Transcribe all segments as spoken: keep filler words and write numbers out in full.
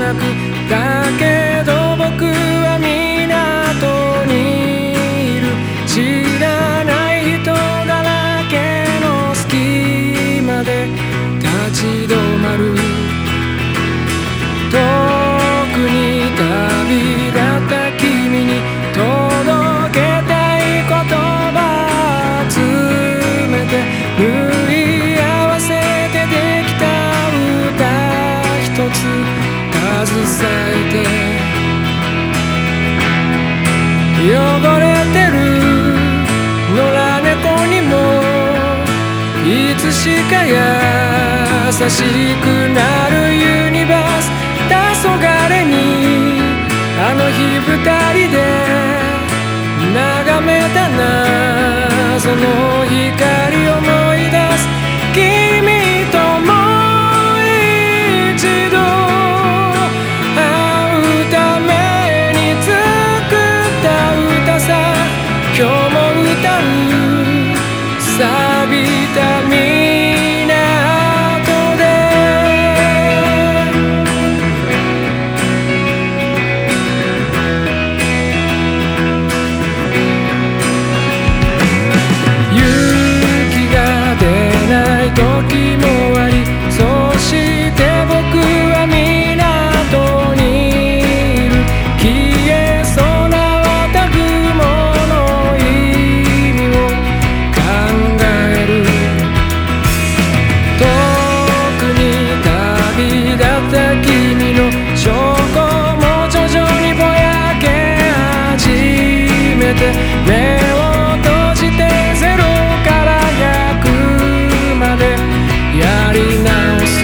なく、だけど僕は港にいる。知らない人だらけの隙間で立ち止まる。遠くに旅立った君に届けたい言葉集めて、縫い合わせてできた歌一つ携えて、汚れてる野良猫にもいつしか優しくなるユニバース。黄昏にあの日二人で眺めた謎の光を思い出す。君ともう一度会うために作った歌さ。今日も歌う錆びた港で。雪が出ない時もあり、そして僕は港にいる。消えそうな綿雲の意味を考える。遠くに旅立った君の証拠も徐々にぼやけ始めて、目を閉じてゼロからひゃくまでやり直す。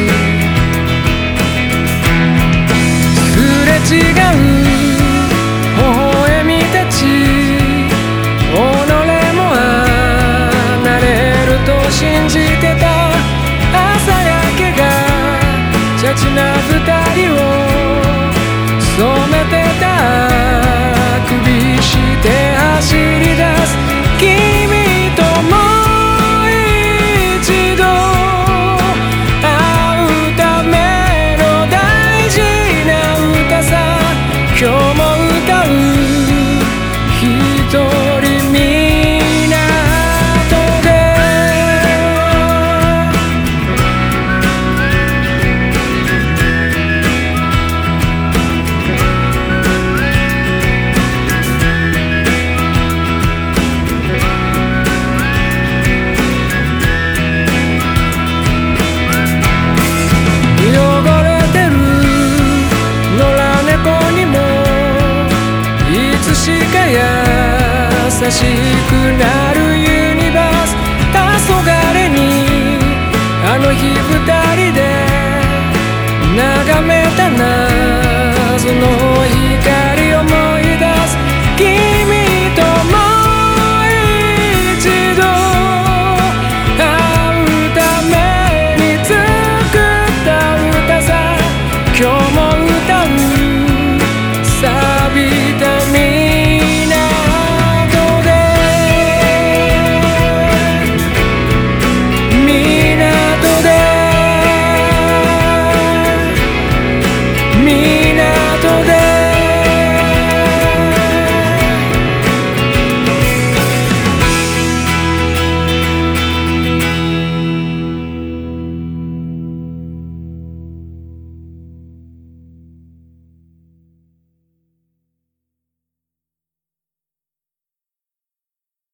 すれ違う微笑みたち、己も離れると信じてた。朝焼けがチャチな二人を染めてた。首して走り出す。君ともう一度会うための大事な歌さ。今日も歌う一人港で。汚れてる野良猫にもいつしか優しくなる。